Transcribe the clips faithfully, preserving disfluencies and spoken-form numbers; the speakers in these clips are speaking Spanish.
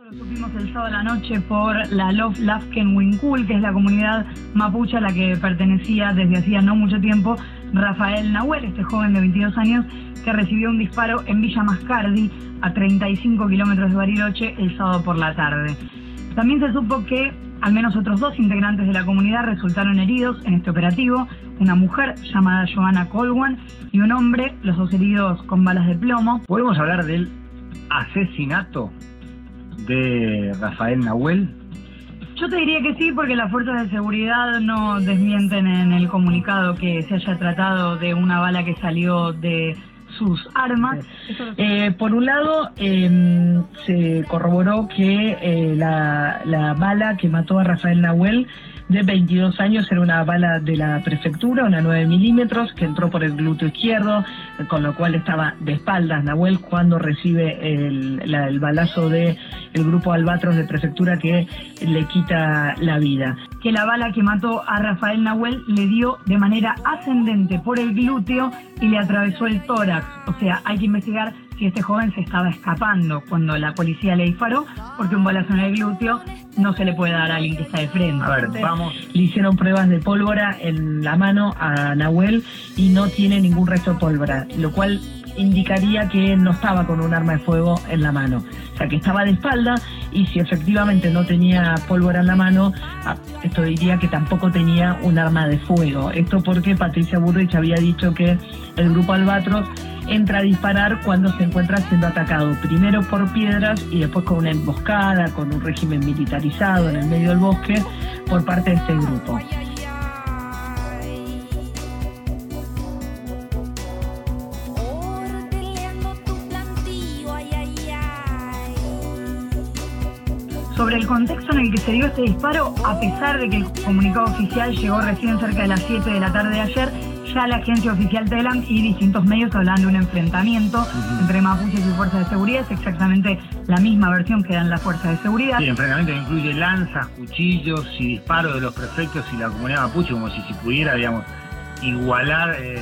Lo supimos el sábado a la noche por la Lof Lafken Winkul, que es la comunidad mapuche a la que pertenecía desde hacía no mucho tiempo Rafael Nahuel, este joven de veintidós años que recibió un disparo en Villa Mascardi, a treinta y cinco kilómetros de Bariloche, el sábado por la tarde. También se supo que al menos otros dos integrantes de la comunidad resultaron heridos en este operativo, una mujer llamada Johanna Colwan y un hombre, los dos heridos con balas de plomo. ¿Podemos hablar del asesinato de Rafael Nahuel? Yo te diría que sí, porque las fuerzas de seguridad no desmienten en el comunicado que se haya tratado de una bala que salió de sus armas. Eh, por un lado, eh, se corroboró que eh, la, la bala que mató a Rafael Nahuel, de veintidós años, era una bala de la prefectura, una nueve milímetros, que entró por el glúteo izquierdo, con lo cual estaba de espaldas Nahuel cuando recibe el, la, el balazo de el grupo Albatros de prefectura que le quita la vida. Que la bala que mató a Rafael Nahuel le dio de manera ascendente por el glúteo y le atravesó el tórax. O sea, hay que investigar si este joven se estaba escapando cuando la policía le disparó, porque un balazo en el glúteo no se le puede dar a alguien que está de frente. A ver, vamos. Le hicieron pruebas de pólvora en la mano a Nahuel y no tiene ningún resto de pólvora, lo cual indicaría que no estaba con un arma de fuego en la mano. O sea, que estaba de espalda, y si efectivamente no tenía pólvora en la mano, esto diría que tampoco tenía un arma de fuego. Esto porque Patricia Bullrich había dicho que el grupo Albatros entra a disparar cuando se encuentra siendo atacado, primero por piedras y después con una emboscada, con un régimen militarizado en el medio del bosque por parte de este grupo. Sobre el contexto en el que se dio este disparo, a pesar de que el comunicado oficial llegó recién cerca de las siete de la tarde de ayer, ya la agencia oficial Telam y distintos medios hablan de un enfrentamiento uh-huh. entre mapuches y fuerzas de seguridad. Es exactamente la misma versión que dan las fuerzas de seguridad. Sí, el enfrentamiento incluye lanzas, cuchillos y disparos de los prefectos y la comunidad mapuche, como si se pudiera, digamos, igualar eh,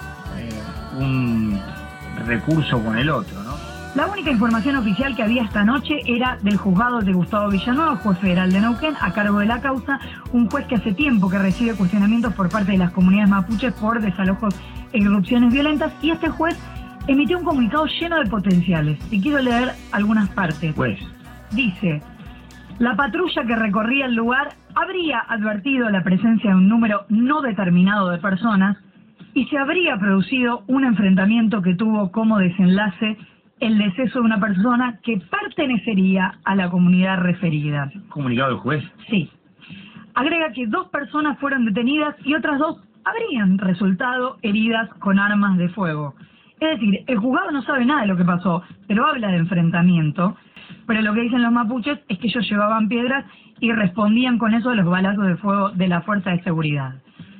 eh, un recurso con el otro, ¿no? La única información oficial que había esta noche era del juzgado de Gustavo Villanueva, juez federal de Neuquén, a cargo de la causa, un juez que hace tiempo que recibe cuestionamientos por parte de las comunidades mapuches por desalojos e irrupciones violentas, y este juez emitió un comunicado lleno de potenciales. Y quiero leer algunas partes. Pues. Dice: la patrulla que recorría el lugar habría advertido la presencia de un número no determinado de personas y se habría producido un enfrentamiento que tuvo como desenlace el deceso de una persona que pertenecería a la comunidad referida. ¿Comunicado del juez? Sí. Agrega que dos personas fueron detenidas y otras dos habrían resultado heridas con armas de fuego. Es decir, el juzgado no sabe nada de lo que pasó, pero habla de enfrentamiento. Pero lo que dicen los mapuches es que ellos llevaban piedras y respondían con eso a los balazos de fuego de la fuerza de seguridad.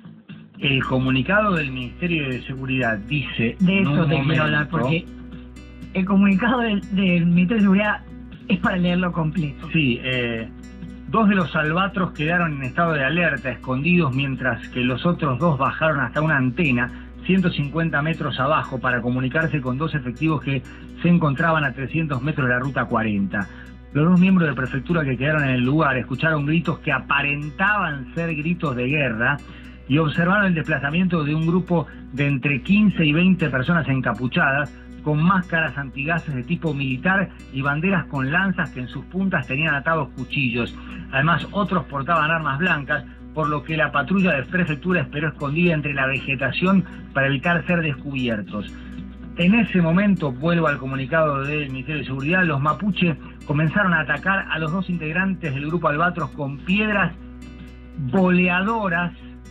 El comunicado del Ministerio de Seguridad dice... De eso te quiero hablar, porque el comunicado del, del Ministerio de Seguridad es para leerlo completo. Sí, eh, dos de los albatros quedaron en estado de alerta, escondidos, mientras que los otros dos bajaron hasta una antena ciento cincuenta metros abajo para comunicarse con dos efectivos que se encontraban a trescientos metros de la ruta cuarenta. Los dos miembros de prefectura que quedaron en el lugar escucharon gritos que aparentaban ser gritos de guerra y observaron el desplazamiento de un grupo de entre quince y veinte personas encapuchadas, con máscaras antigases de tipo militar y banderas con lanzas que en sus puntas tenían atados cuchillos. Además, otros portaban armas blancas, por lo que la patrulla de prefectura esperó escondida entre la vegetación para evitar ser descubiertos. En ese momento, vuelvo al comunicado del Ministerio de Seguridad, los mapuches comenzaron a atacar a los dos integrantes del grupo Albatros con piedras boleadoras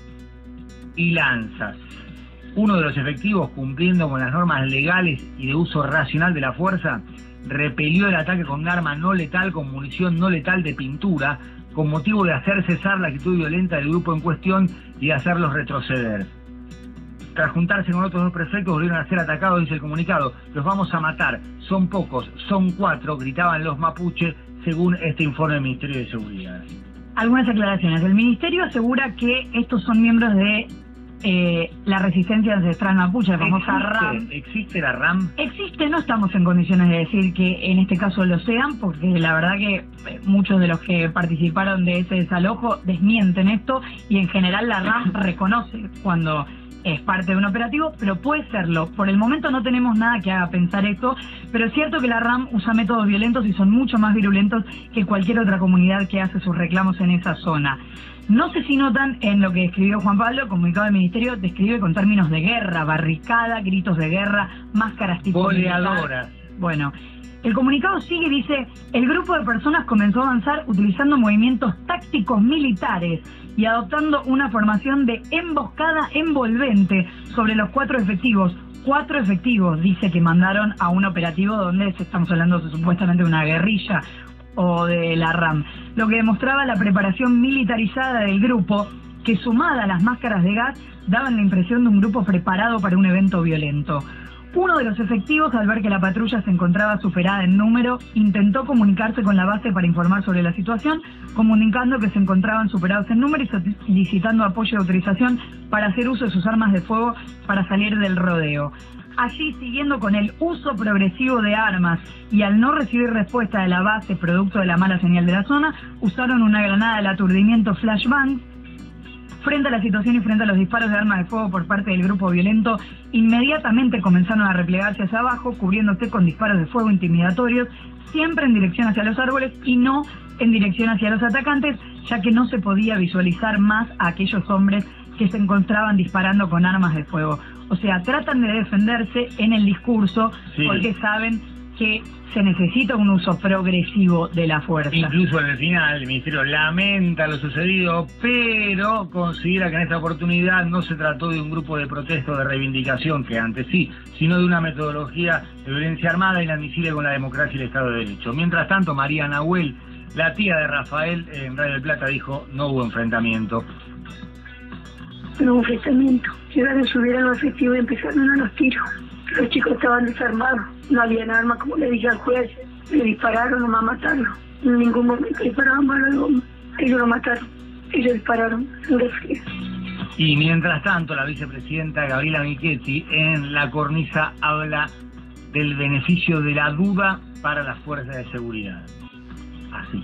y lanzas. Uno de los efectivos, cumpliendo con las normas legales y de uso racional de la fuerza, repelió el ataque con un arma no letal con munición no letal de pintura, con motivo de hacer cesar la actitud violenta del grupo en cuestión y de hacerlos retroceder. Tras juntarse con otros dos prefectos, volvieron a ser atacados, dice el comunicado. Los vamos a matar, son pocos, son cuatro, gritaban los mapuches, según este informe del Ministerio de Seguridad. Algunas aclaraciones. El Ministerio asegura que estos son miembros de eh, la resistencia ancestral mapuche, la famosa ¿Existe, RAM. ¿Existe la RAM? Existe, no estamos en condiciones de decir que en este caso lo sean, porque la verdad que muchos de los que participaron de ese desalojo desmienten esto, y en general la RAM reconoce cuando es parte de un operativo, pero puede serlo. Por el momento no tenemos nada que haga pensar esto, pero es cierto que la RAM usa métodos violentos y son mucho más virulentos que cualquier otra comunidad que hace sus reclamos en esa zona. No sé si notan en lo que escribió Juan Pablo, comunicado del Ministerio, describe con términos de guerra, barricada, gritos de guerra, máscaras tipo goleadoras. Bueno, el comunicado sigue y dice: el grupo de personas comenzó a avanzar utilizando movimientos tácticos militares y adoptando una formación de emboscada envolvente sobre los cuatro efectivos. Cuatro efectivos, dice, que mandaron a un operativo donde estamos hablando de, supuestamente de una guerrilla o de la RAM, lo que demostraba la preparación militarizada del grupo, que sumada a las máscaras de gas daban la impresión de un grupo preparado para un evento violento. Uno de los efectivos, al ver que la patrulla se encontraba superada en número, intentó comunicarse con la base para informar sobre la situación, comunicando que se encontraban superados en número y solicitando apoyo y autorización para hacer uso de sus armas de fuego para salir del rodeo. Allí, siguiendo con el uso progresivo de armas y al no recibir respuesta de la base producto de la mala señal de la zona, usaron una granada del aturdimiento flashbang. Frente a la situación y frente a los disparos de armas de fuego por parte del grupo violento, inmediatamente comenzaron a replegarse hacia abajo, cubriéndose con disparos de fuego intimidatorios, siempre en dirección hacia los árboles y no en dirección hacia los atacantes, ya que no se podía visualizar más a aquellos hombres que se encontraban disparando con armas de fuego. O sea, tratan de defenderse en el discurso, sí, porque saben que se necesita un uso progresivo de la fuerza. Incluso en el final el Ministerio lamenta lo sucedido, pero considera que en esta oportunidad no se trató de un grupo de protesta o de reivindicación, que antes sí, sino de una metodología de violencia armada inadmisible con la democracia y el Estado de Derecho. Mientras tanto, María Nahuel, la tía de Rafael, en Radio del Plata dijo: no hubo enfrentamiento. No hubo enfrentamiento. Llegaron, subieron los efectivos y empezaron a los tiros. Los chicos estaban desarmados, no habían armas, como le dije al juez. Le dispararon nomás a matarlo. En ningún momento disparaban balas de goma. Ellos lo mataron. Ellos dispararon en refri. Y mientras tanto, la vicepresidenta Gabriela Michetti en La Cornisa habla del beneficio de la duda para las fuerzas de seguridad. Así.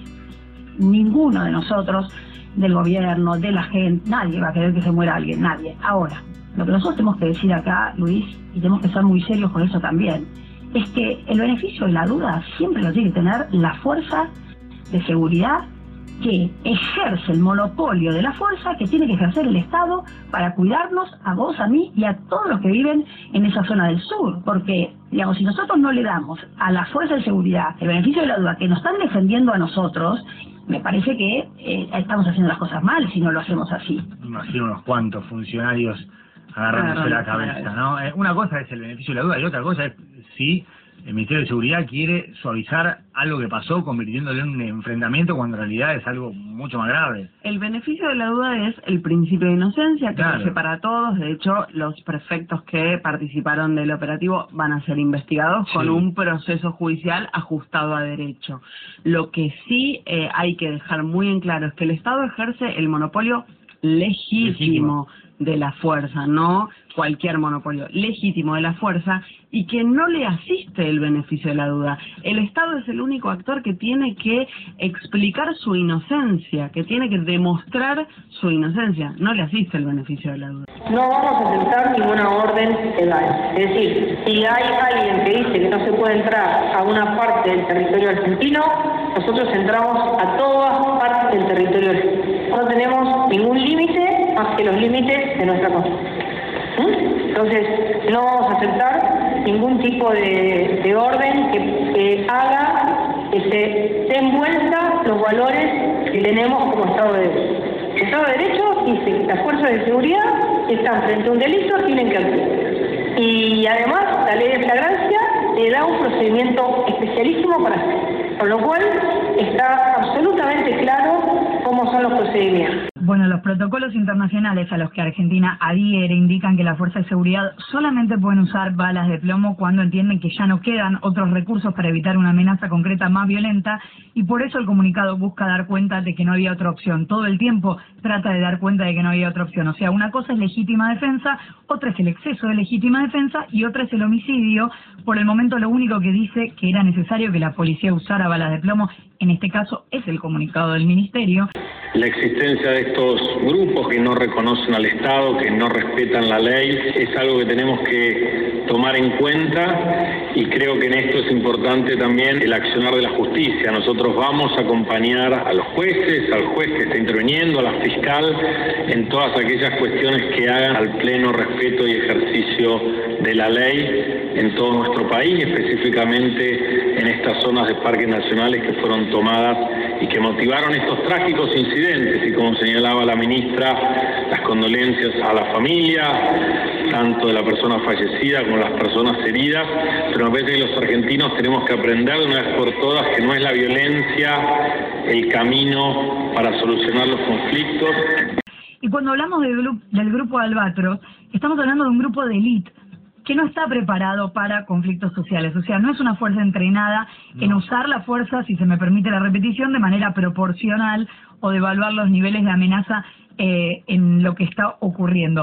Ninguno de nosotros, del gobierno, de la gente, nadie va a querer que se muera alguien, nadie. Ahora, lo que nosotros tenemos que decir acá, Luis, y tenemos que ser muy serios con eso también, es que el beneficio de la duda siempre lo tiene que tener la fuerza de seguridad que ejerce el monopolio de la fuerza que tiene que ejercer el Estado para cuidarnos a vos, a mí y a todos los que viven en esa zona del sur. Porque, digamos, si nosotros no le damos a la fuerza de seguridad el beneficio de la duda que nos están defendiendo a nosotros, me parece que eh, estamos haciendo las cosas mal si no lo hacemos así. Imagino unos cuantos funcionarios agarrándose la cabeza, ¿no? Eh, una cosa es el beneficio de la duda y otra cosa es si el Ministerio de Seguridad quiere suavizar algo que pasó convirtiéndolo en un enfrentamiento cuando en realidad es algo mucho más grave. El beneficio de la duda es el principio de inocencia que claro. rige para todos. De hecho, los prefectos que participaron del operativo van a ser investigados sí. con un proceso judicial ajustado a derecho. Lo que sí eh, hay que dejar muy en claro es que el Estado ejerce el monopolio legítimo, legítimo. de la fuerza, no cualquier monopolio, legítimo de la fuerza, y que no le asiste el beneficio de la duda. El Estado es el único actor que tiene que explicar su inocencia, que tiene que demostrar su inocencia, no le asiste el beneficio de la duda. No vamos a aceptar ninguna orden legal. Es decir, si hay alguien que dice que no se puede entrar a una parte del territorio argentino, nosotros entramos a todas partes del territorio argentino. No tenemos ningún límite más que los límites de nuestra Constitución. ¿Mm? Entonces, no vamos a aceptar ningún tipo de, de orden que, que haga que se den vuelta los valores que tenemos como Estado de Derecho. El Estado de Derecho dice que las fuerzas de seguridad están frente a un delito, tienen que actuar. Y además, la ley de flagrancia le da un procedimiento especialísimo para hacer. Con lo cual, está absolutamente claro cómo son los procedimientos. Bueno, los protocolos internacionales a los que Argentina adhiere indican que las fuerzas de seguridad solamente pueden usar balas de plomo cuando entienden que ya no quedan otros recursos para evitar una amenaza concreta más violenta, y por eso el comunicado busca dar cuenta de que no había otra opción. Todo el tiempo trata de dar cuenta de que no había otra opción. O sea, una cosa es legítima defensa, otra es el exceso de legítima defensa y otra es el homicidio. Por el momento lo único que dice que era necesario que la policía usara balas de plomo, en este caso es el comunicado del Ministerio. La existencia de estos grupos que no reconocen al Estado, que no respetan la ley, es algo que tenemos que tomar en cuenta, y creo que en esto es importante también el accionar de la justicia. Nosotros vamos a acompañar a los jueces, al juez que está interviniendo, a la fiscal, en todas aquellas cuestiones que hagan al pleno respeto y ejercicio de la ley en todo nuestro país, específicamente en estas zonas de parques nacionales que fueron tomadas y que motivaron estos trágicos incidentes. Y como señalaba la ministra, las condolencias a la familia, tanto de la persona fallecida como las personas heridas, pero me parece que los argentinos tenemos que aprender de una vez por todas que no es la violencia el camino para solucionar los conflictos. Y cuando hablamos del, gru del grupo Albatros, estamos hablando de un grupo de élite que no está preparado para conflictos sociales. O sea, no es una fuerza entrenada no. en usar la fuerza, si se me permite la repetición, de manera proporcional o de evaluar los niveles de amenaza eh, en lo que está ocurriendo.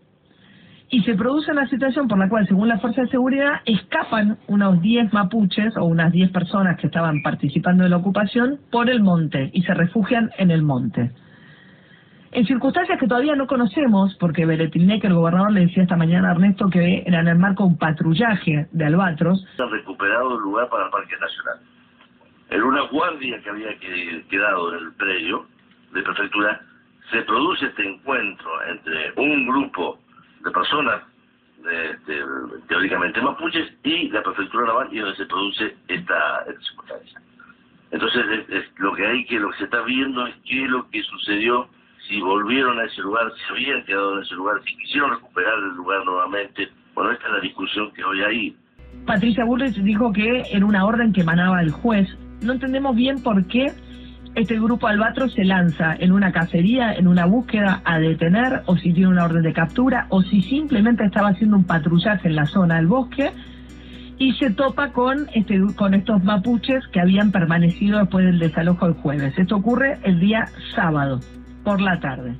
Y se produce una situación por la cual, según las fuerzas de seguridad, escapan unos diez mapuches o unas diez personas que estaban participando de la ocupación por el monte y se refugian en el monte. En circunstancias que todavía no conocemos, porque Beretilneque, el gobernador, le decía esta mañana a Ernesto que era en el marco de un patrullaje de Albatros. Han recuperado el lugar para el Parque Nacional. En una guardia que había quedado en el predio de prefectura, se produce este encuentro entre un grupo de personas, de, de, teóricamente mapuches, y la prefectura naval, y donde se produce esta, esta circunstancia. Entonces, es, es lo que hay que, lo que se está viendo es qué es lo que sucedió, si volvieron a ese lugar, si habían quedado en ese lugar, si quisieron recuperar el lugar nuevamente. Bueno, esta es la discusión que hoy hay. Patricia Bullrich dijo que era una orden que emanaba del juez. No entendemos bien por qué este grupo Albatros se lanza en una cacería, en una búsqueda a detener, o si tiene una orden de captura, o si simplemente estaba haciendo un patrullaje en la zona del bosque y se topa con este con estos mapuches que habían permanecido después del desalojo del jueves. Esto ocurre el día sábado por la tarde.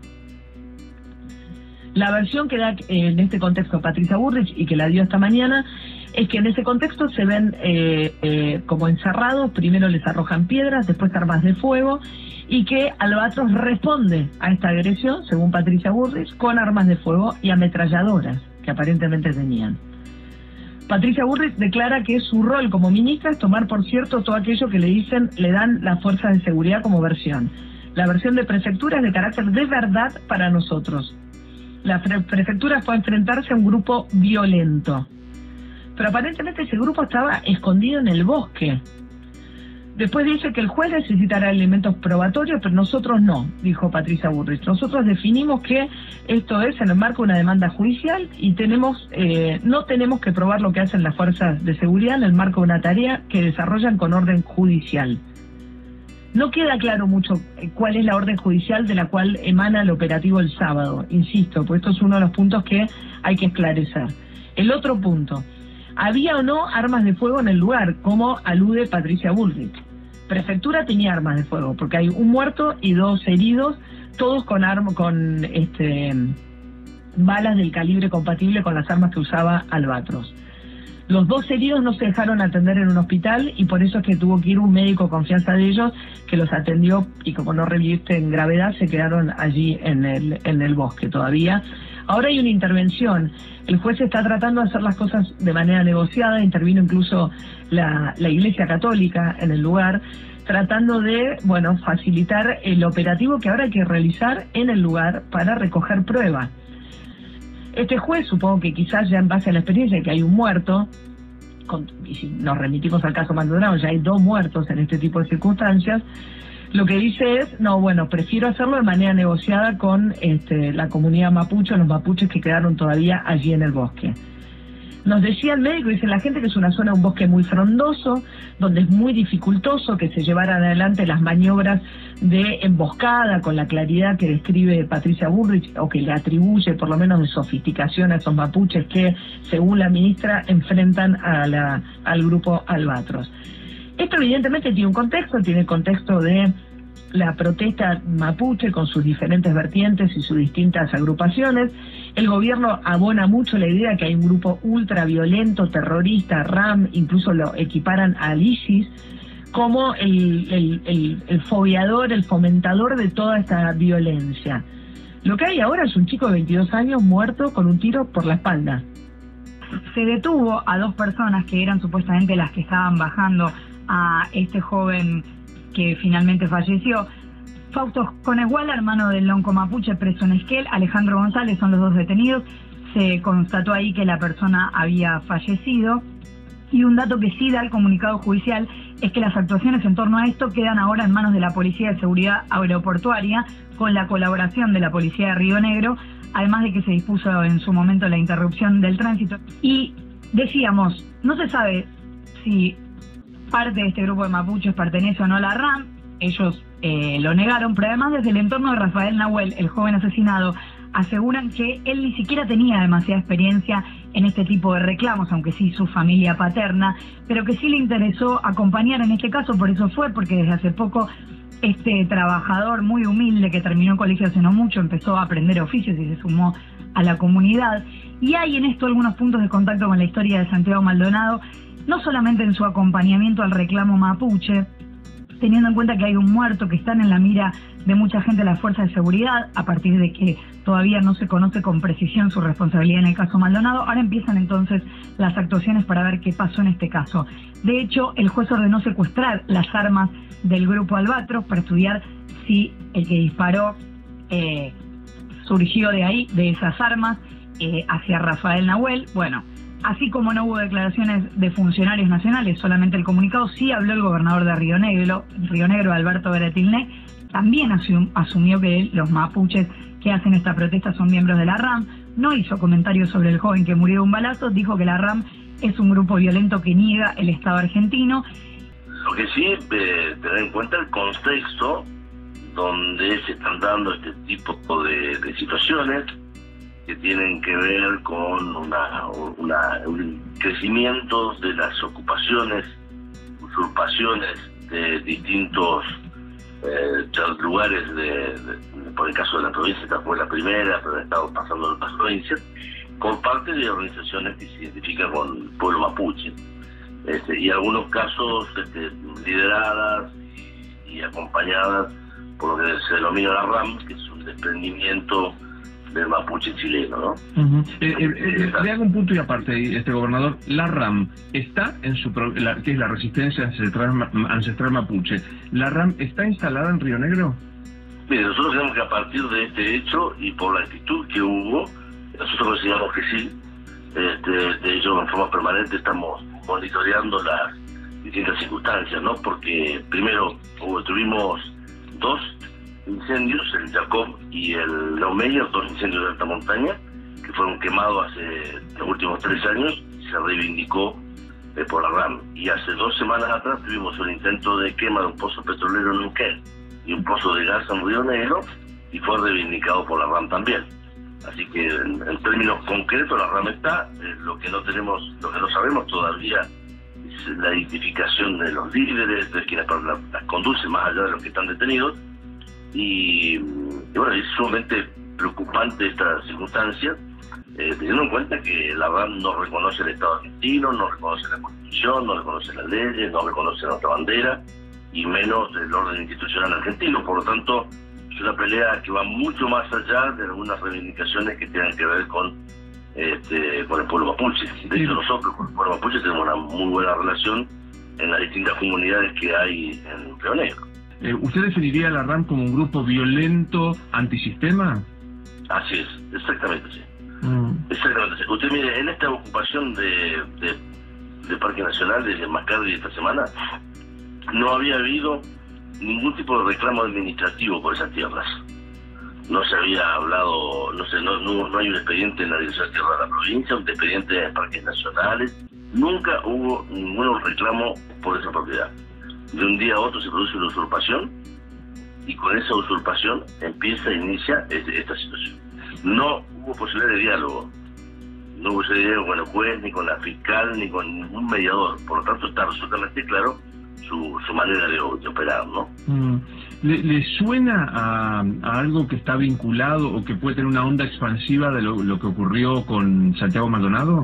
La versión que da en este contexto Patricia Bullrich y que la dio esta mañana es que en ese contexto se ven eh, eh, como encerrados, primero les arrojan piedras, después armas de fuego, y que Albatros responde a esta agresión, según Patricia Bullrich, con armas de fuego y ametralladoras que aparentemente tenían. Patricia Bullrich declara que su rol como ministra es tomar por cierto todo aquello que le dicen, le dan las fuerzas de seguridad como versión. La versión de prefectura es de carácter de verdad para nosotros. La pre prefectura fue a enfrentarse a un grupo violento. Pero aparentemente ese grupo estaba escondido en el bosque. Después dice que el juez necesitará elementos probatorios, pero nosotros no, dijo Patricia Bullrich. Nosotros definimos que esto es en el marco de una demanda judicial y tenemos eh, no tenemos que probar lo que hacen las fuerzas de seguridad en el marco de una tarea que desarrollan con orden judicial. No queda claro mucho cuál es la orden judicial de la cual emana el operativo el sábado, insisto, porque esto es uno de los puntos que hay que esclarecer. El otro punto, ¿había o no armas de fuego en el lugar, como alude Patricia Bullrich? Prefectura tenía armas de fuego, porque hay un muerto y dos heridos, todos con, arma, con este, balas del calibre compatible con las armas que usaba Albatros. Los dos heridos no se dejaron atender en un hospital y por eso es que tuvo que ir un médico de confianza de ellos que los atendió y como no reviste en gravedad se quedaron allí en el, en el bosque todavía. Ahora hay una intervención. El juez está tratando de hacer las cosas de manera negociada, intervino incluso la, la Iglesia Católica en el lugar, tratando de, bueno, facilitar el operativo que ahora hay que realizar en el lugar para recoger pruebas. Este juez, supongo que quizás ya en base a la experiencia de que hay un muerto, con, y si nos remitimos al caso Maldonado, ya hay dos muertos en este tipo de circunstancias, lo que dice es, no, bueno, prefiero hacerlo de manera negociada con este, la comunidad mapuche, los mapuches que quedaron todavía allí en el bosque. Nos decía el médico, dice la gente que es una zona, un bosque muy frondoso, donde es muy dificultoso que se llevaran adelante las maniobras de emboscada con la claridad que describe Patricia Bullrich, o que le atribuye por lo menos de sofisticación a esos mapuches que, según la ministra, enfrentan a la, al grupo Albatros. Esto evidentemente tiene un contexto, tiene el contexto de la protesta mapuche con sus diferentes vertientes y sus distintas agrupaciones. El gobierno abona mucho la idea que hay un grupo ultraviolento, terrorista, RAM, incluso lo equiparan al ISIS, como el, el, el, el fobiador, el fomentador de toda esta violencia. Lo que hay ahora es un chico de veintidós años muerto con un tiro por la espalda. Se detuvo a dos personas que eran supuestamente las que estaban bajando a este joven que finalmente falleció. Fausto Coneguala, hermano del lonco mapuche preso en Esquel, Alejandro González son los dos detenidos. Se constató ahí que la persona había fallecido. Y un dato que sí da el comunicado judicial es que las actuaciones en torno a esto quedan ahora en manos de la Policía de Seguridad Aeroportuaria, con la colaboración de la Policía de Río Negro, además de que se dispuso en su momento la interrupción del tránsito. Y decíamos, no se sabe si parte de este grupo de mapuches pertenece o no a la RAM, ellos eh, lo negaron, pero además desde el entorno de Rafael Nahuel, el joven asesinado, aseguran que él ni siquiera tenía demasiada experiencia en este tipo de reclamos, aunque sí su familia paterna, pero que sí le interesó acompañar en este caso, por eso fue, porque desde hace poco este trabajador muy humilde que terminó colegio hace no mucho, empezó a aprender oficios y se sumó a la comunidad. Y hay en esto algunos puntos de contacto con la historia de Santiago Maldonado, no solamente en su acompañamiento al reclamo mapuche, teniendo en cuenta que hay un muerto que están en la mira de mucha gente de las fuerzas de seguridad, a partir de que todavía no se conoce con precisión su responsabilidad en el caso Maldonado. Ahora empiezan entonces las actuaciones para ver qué pasó en este caso. De hecho, el juez ordenó secuestrar las armas del grupo Albatros para estudiar si el que disparó eh, surgió de ahí, de esas armas, eh, hacia Rafael Nahuel. Bueno, así como no hubo declaraciones de funcionarios nacionales, solamente el comunicado, sí habló el gobernador de Río Negro, Río Negro, Alberto Beretilnec, también asum, asumió que los mapuches que hacen esta protesta son miembros de la RAM, no hizo comentarios sobre el joven que murió de un balazo, dijo que la RAM es un grupo violento que niega el Estado argentino. Lo que sí, eh, tener en cuenta el contexto donde se están dando este tipo de, de situaciones que tienen que ver con una, una, un crecimiento de las ocupaciones, usurpaciones de distintos eh, lugares, de, de, por el caso de la provincia, esta fue la primera, pero ha estado pasando en otras provincias, con parte de organizaciones que se identifican con el pueblo mapuche. Este, y algunos casos este, lideradas y, y acompañadas por lo que se denomina la RAM, que es un desprendimiento del mapuche chileno, ¿no? Uh-huh. eh, eh, eh, le hago un punto y aparte, este gobernador, la RAM está en su, la, que es la resistencia ancestral, ancestral mapuche, ¿la RAM está instalada en Río Negro? Mire, nosotros creemos que a partir de este hecho y por la actitud que hubo, nosotros consideramos que sí. Este, de hecho, en forma permanente estamos monitoreando las distintas circunstancias, ¿no? Porque primero hubo, tuvimos dos incendios, el Jacob y el Laumeyer, dos incendios de alta montaña, que fueron quemados hace los últimos tres años, y se reivindicó eh, por la RAM. Y hace dos semanas atrás tuvimos un intento de quema de un pozo petrolero en Neuquén y un pozo de gas en Río Negro, y fue reivindicado por la RAM también. Así que en, en términos concretos la RAM está, eh, lo que no tenemos, lo que no sabemos todavía es la identificación de los líderes, de quienes las, las conducen más allá de los que están detenidos. Y, y bueno, es sumamente preocupante esta circunstancia, eh, teniendo en cuenta que la RAM no reconoce el Estado argentino, no reconoce la Constitución, no reconoce las leyes, no reconoce nuestra bandera, y menos el orden institucional argentino. Por lo tanto, es una pelea que va mucho más allá de algunas reivindicaciones que tengan que ver con este, con el pueblo mapuche. De hecho, nosotros con el pueblo mapuche tenemos una muy buena relación en las distintas comunidades que hay en Río Negro. Eh, ¿Usted definiría a la RAM como un grupo violento, antisistema? Así es, exactamente, sí. Mm. Exactamente, sí. Usted mire, en esta ocupación de, de, de Parque Nacional de Macadri esta semana, no había habido ningún tipo de reclamo administrativo por esas tierras. no se había hablado, no sé, no, no, no hay un expediente en la Dirección de Tierra de la provincia, un expediente en parques nacionales, nunca hubo ningún reclamo por esa propiedad. De un día a otro se produce una usurpación y con esa usurpación empieza, inicia este, esta situación. No hubo posibilidad de diálogo, no hubo posibilidad de diálogo con el juez, ni con la fiscal, ni con ningún mediador, por lo tanto está absolutamente claro su, su manera de, de operar, ¿no? Mm. ¿Le, ¿Le suena a, a algo que está vinculado o que puede tener una onda expansiva de lo, lo que ocurrió con Santiago Maldonado?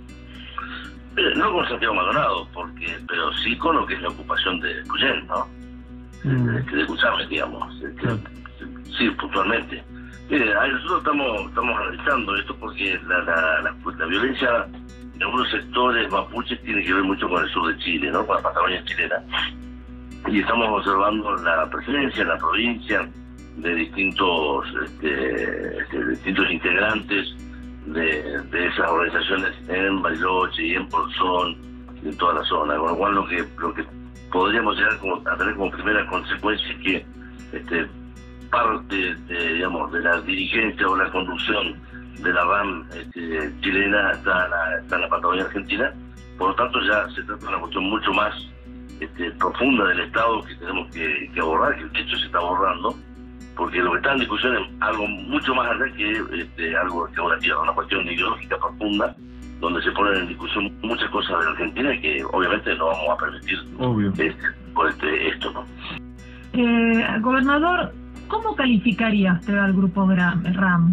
Eh, no con Santiago Maldonado, porque, pero sí con lo que es la ocupación de Puyén, ¿no? Mm. De, de Cuchame, digamos. Claro. Sí, puntualmente. Mire, nosotros estamos, estamos analizando esto porque la, la, la, la violencia de algunos sectores mapuches tiene que ver mucho con el sur de Chile, ¿no? Con la Patagonia chilena. Y estamos observando la presencia en la provincia de distintos este, este, distintos integrantes de, de esas organizaciones en Bariloche y en Bolsón y en toda la zona, con lo cual lo que lo que podríamos llegar como, a tener como primera consecuencia es que este, parte de, digamos, de la dirigencia o la conducción de la RAM este, chilena está en, la, está en la Patagonia Argentina, por lo tanto ya se trata de una cuestión mucho más Este, profunda del Estado que tenemos que, que abordar, que de hecho se está abordando, porque lo que está en discusión es algo mucho más allá que este, algo que una tierra, una cuestión ideológica profunda, donde se ponen en discusión muchas cosas de la Argentina y que obviamente no vamos a permitir este, por este, esto, ¿no? Eh, gobernador, ¿cómo calificaría usted al grupo RAM?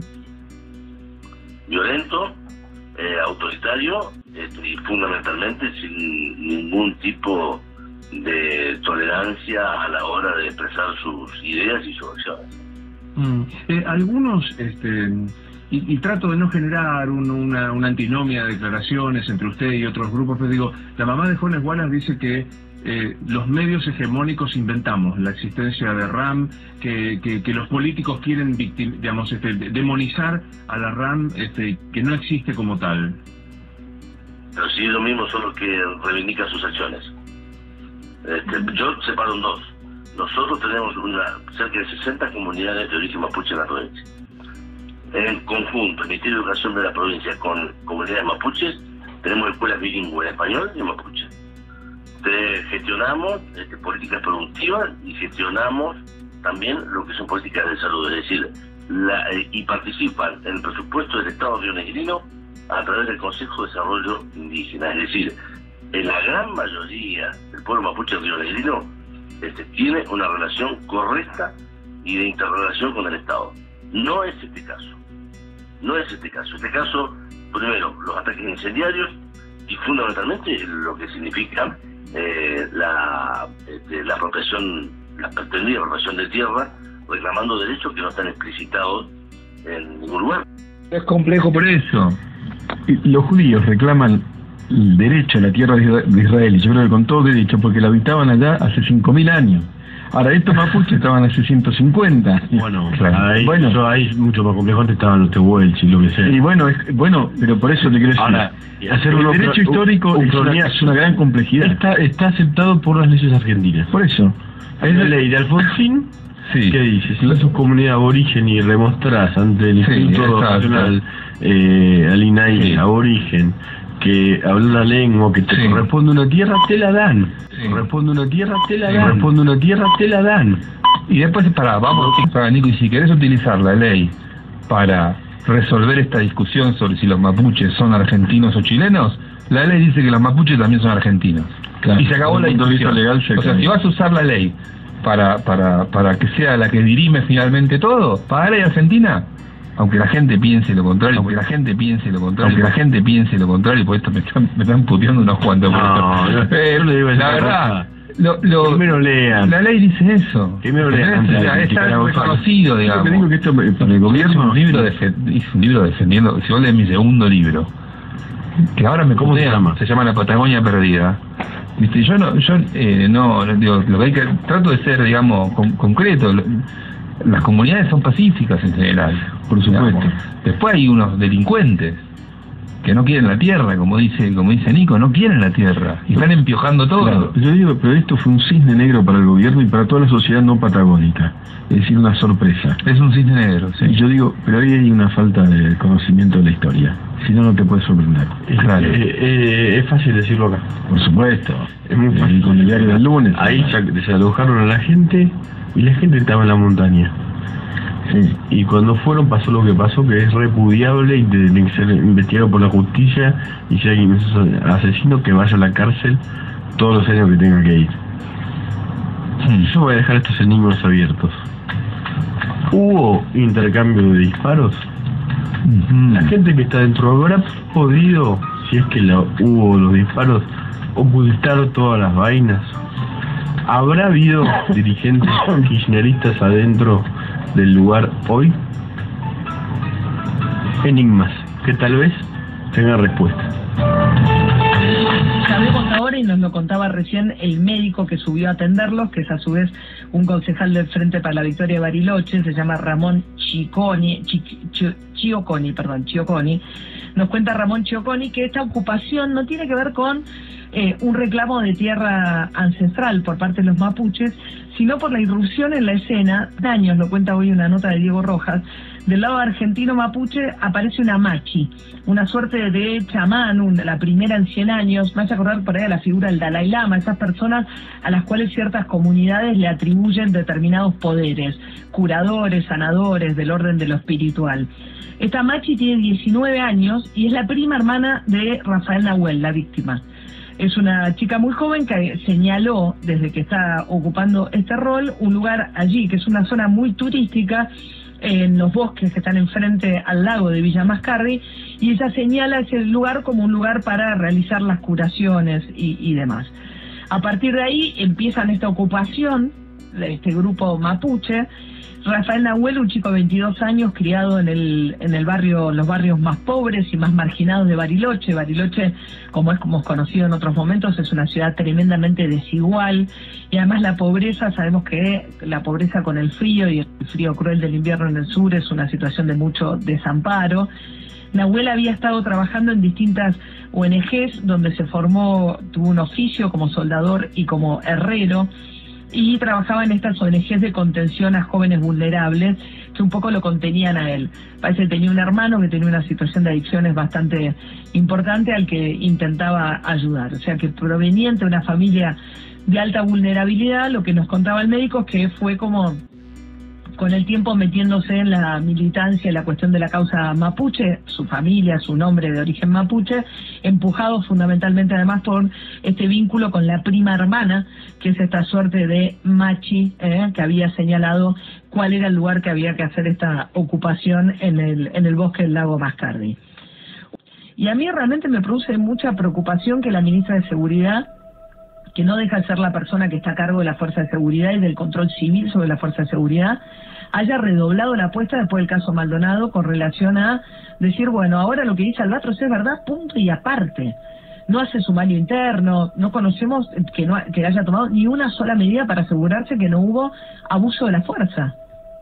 Violento, eh, autoritario este, y fundamentalmente sin ningún tipo de tolerancia a la hora de expresar sus ideas y sus acciones. Mm. Eh, algunos, este, y, y trato de no generar un, una, una antinomia de declaraciones entre usted y otros grupos, pero digo, la mamá de Jones Wallace dice que eh, los medios hegemónicos inventamos la existencia de RAM, que, que, que los políticos quieren victim, digamos, este, demonizar a la RAM, este, que no existe como tal. Pero si ellos mismos son los que reivindican sus acciones. Este, yo separo en dos. Nosotros tenemos una, cerca de sesenta comunidades de origen mapuche en la provincia. En conjunto, el Ministerio de Educación de la provincia con comunidades mapuches, tenemos escuelas bilingües en español y en mapuche. Te gestionamos este, políticas productivas y gestionamos también lo que son políticas de salud, es decir, la, eh, y participan en el presupuesto del Estado rionegrino a través del Consejo de Desarrollo Indígena, es decir, en la gran mayoría del pueblo mapuche rionegrino este, tiene una relación correcta y de interrelación con el Estado. No es este caso. No es este caso. Este caso, primero, los ataques incendiarios y fundamentalmente lo que significa eh, la, este, la apropiación, la pretendida apropiación de tierra, reclamando derechos que no están explicitados en ningún lugar. Es complejo por eso. Los judíos reclaman el derecho a la tierra de Israel, y yo creo que con todo derecho, porque la habitaban allá hace cinco mil años. Ahora, estos mapuches estaban hace ciento cincuenta. Bueno, claro. ahí, bueno, eso ahí es mucho más complejo. Antes estaban los tehuelches y lo que sea. Y bueno, es, bueno, pero por eso te quiero decir, ahora, hacer el derecho pro, histórico un, un, es, una, es una gran complejidad. Está, está aceptado por las leyes argentinas. Por eso. Hay una ley de Alfonsín sí. que dice, si sos comunidad aborigen y remostrás ante el sí, Instituto Nacional, eh, al I N A I, sí. aborigen, que habla una lengua, que te sí. corresponde una tierra, te la dan. Sí. Corresponde una tierra, te la sí. dan. Corresponde una tierra, te la dan. Y después, para, vamos, para Nico, y si querés utilizar la ley para resolver esta discusión sobre si los mapuches son argentinos o chilenos, la ley dice que los mapuches también son argentinos. Claro. Y se acabó la discusión legal. O sea, si vas a usar la ley para, para, para que sea la que dirime finalmente todo, para la ley argentina, aunque la gente piense lo contrario, aunque la gente piense lo contrario, aunque la gente piense lo contrario, por esto me están, me están puteando unos cuantos. No, no, pero le digo la verdad. Lo, lo, Primero lean. La ley dice eso. Primero lean. O sea, está reconocido, digamos. Yo digo que esto, el gobierno hizo un libro, hizo un libro defendiendo, si vos lees mi segundo libro, que ahora me ¿Cómo se llama? Se llama La Patagonia Perdida. Viste, yo no, yo eh, no, digo, lo que hay que trato de ser, digamos, con, concreto. Las comunidades son pacíficas en general, por supuesto. Digamos. Después hay unos delincuentes que no quieren la tierra, como dice como dice Nico, no quieren la tierra, y están empiojando todo. Claro, yo digo, pero esto fue un cisne negro para el gobierno y para toda la sociedad no patagónica, es decir, una sorpresa. Es un cisne negro, sí. Y yo digo, pero ahí hay una falta de conocimiento de la historia, si no, no te puedes sorprender. Claro. Eh, eh, es fácil decirlo acá. Por supuesto. Es muy fácil. Con el diario del lunes. Ahí desalojaron a la gente y la gente estaba en la montaña. Sí. Y cuando fueron pasó lo que pasó, que es repudiable y tiene que ser investigado por la justicia, y si hay asesino que vaya a la cárcel todos los años que tenga que ir. Sí. Yo voy a dejar estos enigmas abiertos. ¿Hubo intercambio de disparos? Uh-huh. La gente que está dentro habrá podido, si es que la, hubo los disparos, ocultar todas las vainas. ¿Habrá habido dirigentes kirchneristas adentro del lugar hoy? Enigmas que tal vez tengan respuesta. Sabemos ahora, y nos lo contaba recién el médico que subió a atenderlos, que es a su vez un concejal del Frente para la Victoria de Bariloche, se llama Ramón Chioconi, Chioconi, perdón, Chioconi. Nos cuenta Ramón Chioconi que esta ocupación no tiene que ver con eh, un reclamo de tierra ancestral por parte de los mapuches, sino por la irrupción en la escena, años, lo cuenta hoy una nota de Diego Rojas, del lado argentino mapuche aparece una machi, una suerte de chamán, una, la primera en cien años, me hace acordar por ahí a la figura del Dalai Lama, esas personas a las cuales ciertas comunidades le atribuyen determinados poderes, curadores, sanadores, del orden de lo espiritual. Esta machi tiene diecinueve años y es la prima hermana de Rafael Nahuel, la víctima. Es una chica muy joven que señaló, desde que está ocupando este rol, un lugar allí, que es una zona muy turística, en los bosques que están enfrente al lago de Villa Mascardi, y ella señala ese lugar como un lugar para realizar las curaciones y, y demás. A partir de ahí empiezan esta ocupación de este grupo mapuche. Rafael Nahuel, un chico de veintidós años, criado en el en el barrio, los barrios más pobres y más marginados de Bariloche. Bariloche, como es como es conocido en otros momentos, es una ciudad tremendamente desigual, y además la pobreza, sabemos que la pobreza con el frío y el frío cruel del invierno en el sur es una situación de mucho desamparo. Nahuel había estado trabajando en distintas O N Ges, donde se formó, tuvo un oficio como soldador y como herrero, y trabajaba en estas O N Ges de contención a jóvenes vulnerables, que un poco lo contenían a él. Parece que tenía un hermano que tenía una situación de adicciones bastante importante al que intentaba ayudar. O sea que proveniente de una familia de alta vulnerabilidad, lo que nos contaba el médico es que fue como con el tiempo metiéndose en la militancia, en la cuestión de la causa mapuche, su familia, su nombre de origen mapuche, empujado fundamentalmente además por este vínculo con la prima hermana, que es esta suerte de machi, eh, que había señalado cuál era el lugar que había que hacer esta ocupación en el, en el bosque del lago Mascardi. Y a mí realmente me produce mucha preocupación que la ministra de Seguridad, que no deja de ser la persona que está a cargo de la Fuerza de Seguridad y del control civil sobre la Fuerza de Seguridad, haya redoblado la apuesta después del caso Maldonado con relación a decir, bueno, ahora lo que dice Albatros es verdad, punto y aparte. No hace sumario interno, no conocemos que, no, que haya tomado ni una sola medida para asegurarse que no hubo abuso de la fuerza.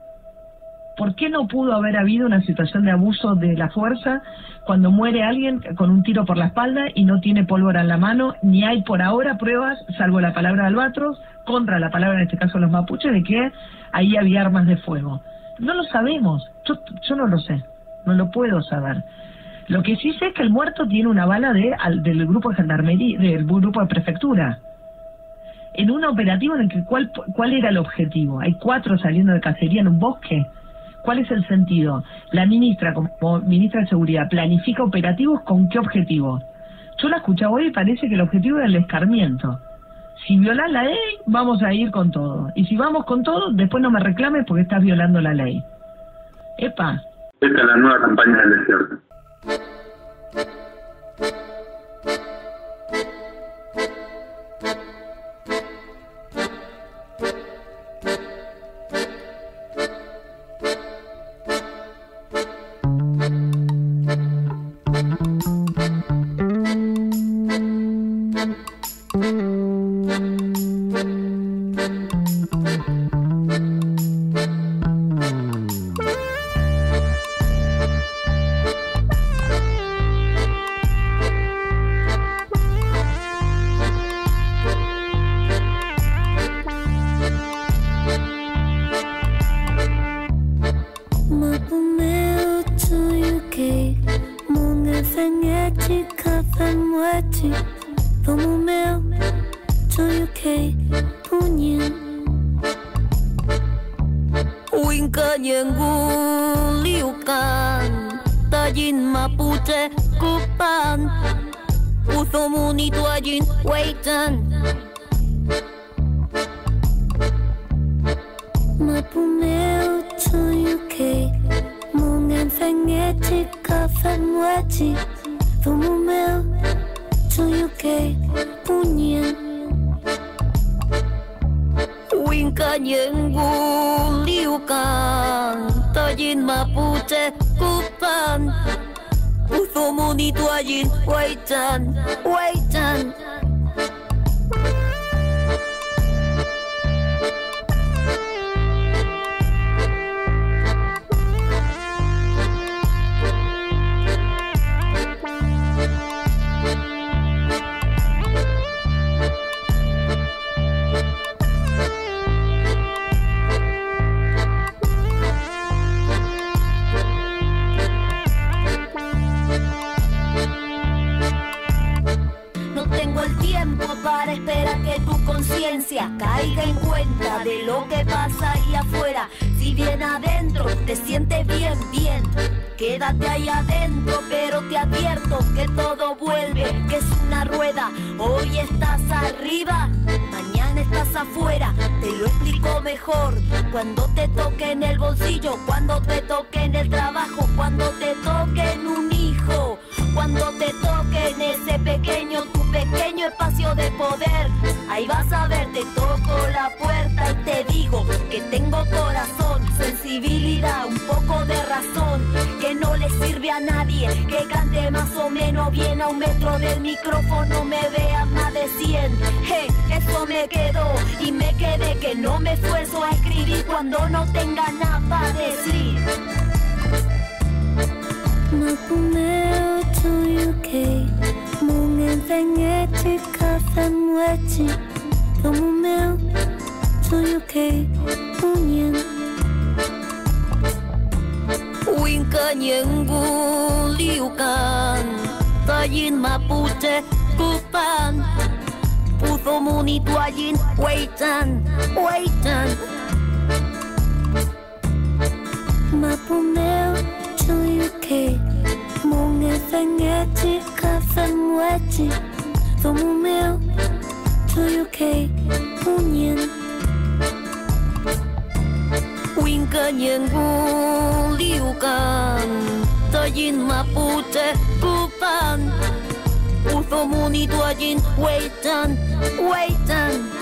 ¿Por qué no pudo haber habido una situación de abuso de la fuerza cuando muere alguien con un tiro por la espalda y no tiene pólvora en la mano, ni hay por ahora pruebas, salvo la palabra de Albatros, contra la palabra en este caso de los mapuches, de que ahí había armas de fuego? No lo sabemos, yo, yo no lo sé, no lo puedo saber. Lo que sí sé es que el muerto tiene una bala de, al, del grupo de gendarmería, del grupo de prefectura, en un operativo en el que ¿cuál, cuál era el objetivo? Hay cuatro saliendo de cacería en un bosque. ¿Cuál es el sentido? La ministra, como ministra de Seguridad, planifica operativos ¿con qué objetivo? Yo la escuchaba hoy y parece que el objetivo era el escarmiento. Si violás la ley, vamos a ir con todo. Y si vamos con todo, después no me reclames porque estás violando la ley. Epa. Esta es la nueva campaña del desierto. mueti Tomu meu Tuyuke punyen Winka nyengu liukan Tajin mapuche kupan Uthomuni tuajin waitan Mapu meu tuyuke Mungan fengeti kafen mueti Tomu meu tuyuke punyen Winka nyengu liukan Tajin mapuche kupan Uthomuni tuajin waitan Waitan para esperar que tu conciencia caiga en cuenta de lo que pasa ahí afuera. Si bien adentro te sientes bien, bien, quédate ahí adentro, pero te advierto que todo vuelve, que es una rueda. Hoy estás arriba, mañana estás afuera. Te lo explico mejor cuando te toque en el bolsillo, cuando te toque en el trabajo, cuando te toque en un hijo, cuando te toque en ese pequeño, tu pequeño espacio de poder. Ahí vas a ver, te toco la puerta y te digo que tengo corazón, sensibilidad, un poco de razón, que no le sirve a nadie que cante más o menos bien a un metro del micrófono, me vean más de cien. Hey, eso me quedó y me quedé que no me esfuerzo a escribir cuando no tenga nada para decir. Mapumeo tuyuke Mungen fengeti kafen mueti Tomumeo tuyuke punyen Winka nyengu liukan Tajin mapuche kupan Uthomuni tuajin waitan Waitan Mapumeo tuyuke Munge fengeti kafen mueti Tomu meu tuyuke punyen Winka nyengu liukan Tajin mapuche kupan Uthomuni tuajin waitan Waitan